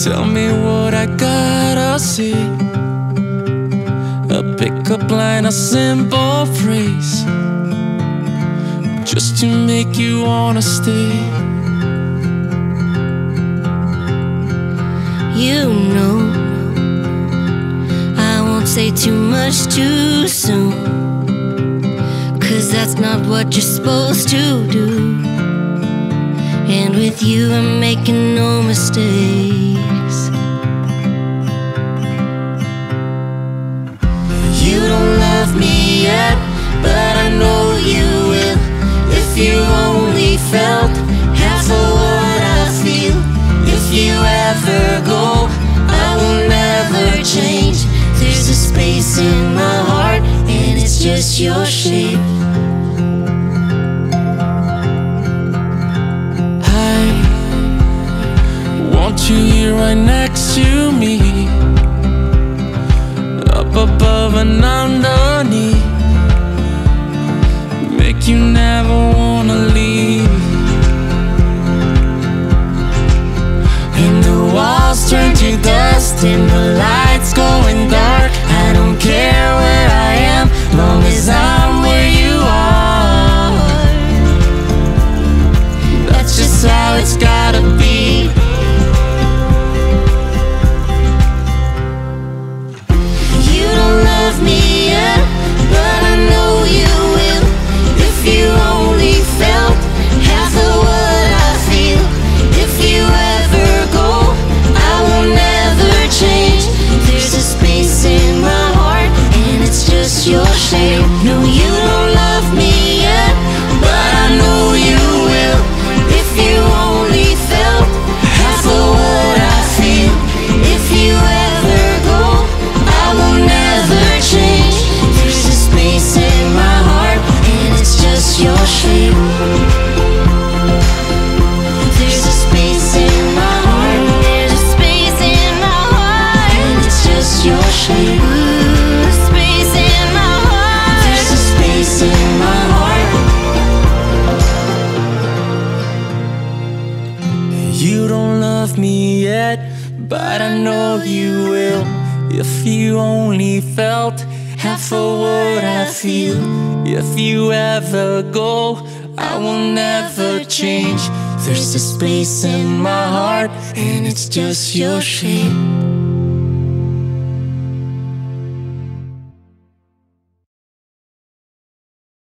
Tell me what I gotta see. A pickup line, a simple phrase, just to make you wanna stay. You know, I won't say too much too soon, 'cause that's not what you're supposed to do. And with you I'm making no mistakes. You don't love me yet, but I know you will. If you only felt half of what I feel. If you ever go, I will never change. There's a space in my heart, and it's just your shape. I want you here right next to me, up above and underneath, make you never wanna leave. And the walls turn to dust, and the lights going dark. I don't care where I am, long as I'm where you are. That's just how it's gotta be. You don't love me yet, but I know you will. If you only felt half of what I feel. If you ever go, I will never change. There's a space in my heart, and it's just your shape. No, you don't love me yet, but I know you will. If you only felt half of what I feel. If you ever go, I will never change. There's a space in my heart, and it's just your shape. There's a space in my heart, there's a space in my heart, and it's just your shape. Ooh, space in my heart, there's a space in my heart. You don't love me yet, but I know you will. If you only felt half of what I feel. If you ever go, I will never change. There's a space in my heart, and it's just your shape.